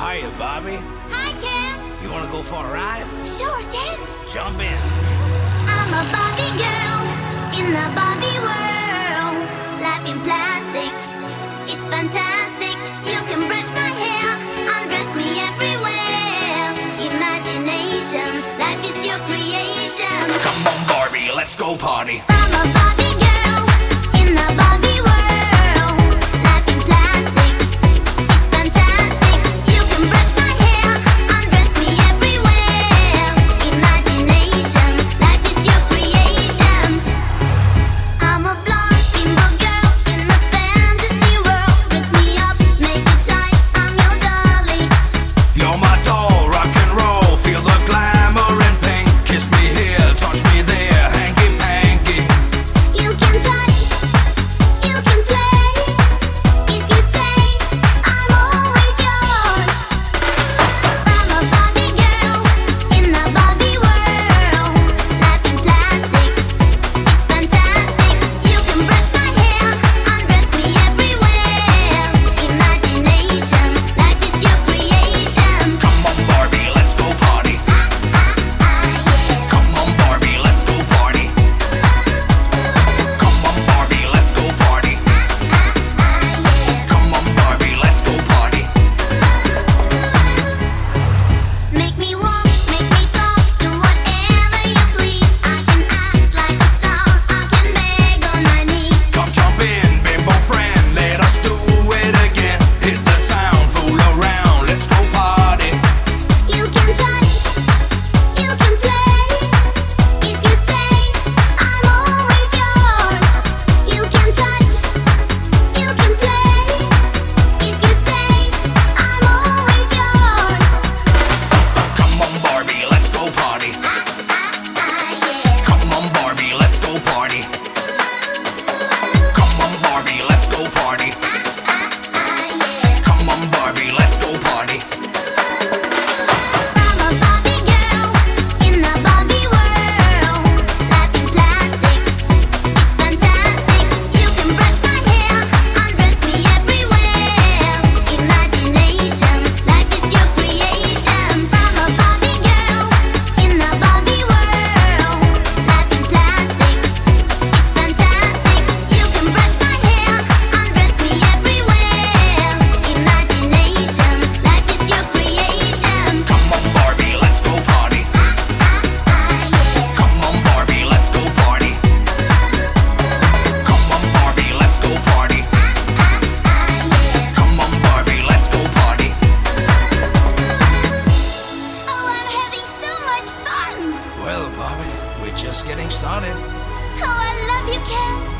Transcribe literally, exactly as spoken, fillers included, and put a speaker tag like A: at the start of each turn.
A: Hiya, Barbie.
B: Hi, Ken.
A: You wanna go for a ride?
B: Sure, Ken.
A: Jump in.
B: I'm a Barbie girl in the Barbie world. Life in plastic, it's fantastic. You can brush my hair, undress me everywhere. Imagination, life is your creation.
A: Come on, Barbie, let's go party.
B: I'm a Barbie girl in the Barbie world. Life in plastic, it's fantastic. You can brush my hair, undress me everywhere. Imagination, life is your creation. I'm a blonde bimbo girl in a fantasy world. Dress me up, make it tight, I'm your dolly.
A: You're my doll, rock and roll. Feel the glamour and pink. Kiss me here, touch me there, hanky panky.
B: You can touch, you can play. If you say, I'm always yours. I'm a Barbie girl in the Barbie world. Life in plastic, it's fantastic. You can brush my hair, undress me everywhere. Imagination, life is your creation.
A: Come on, Barbie, let's go party.
B: Ah, ah, yeah.
A: Come on, Barbie, let's go party. Come on, Barbie, let's go party. Come on, Barbie, let's go party.
B: Make me walk, make me talk, do whatever you please. I can act like a star, I can beg on my knees.
A: Come jump in, bimbo friend, let us do it again. Hit the town, fool around, let's go party.
B: You can touch, you can play. If you say, I'm always yours. You can touch, you can play. If you say, I'm always yours.
A: Come on, Barbie, let's go party.
B: Ah, ah, ah, yeah.
A: Come on, Barbie, let's go party. Come on, Barbie, let's go party.
B: Ah, ah, yeah.
A: Come on, Barbie, let's go party.
B: I'm a Barbie girl in the Barbie world. Life in plastic, it's fantastic. You can brush my hair, undress me everywhere. Imagination, life is your creation. I'm a Barbie girl in the Barbie world. Life in plastic, it's fantastic. You can brush my hair, undress me everywhere. Imagination, life is your creation.
A: Come on, Barbie, let's go party. Come on, Barbie, let's go party. Come on, Barbie, let's go party. Come on, Barbie, let's go party.
B: Oh, I'm having so much fun.
A: Well, Barbie, we're just getting started.
B: Oh, I love you, Ken.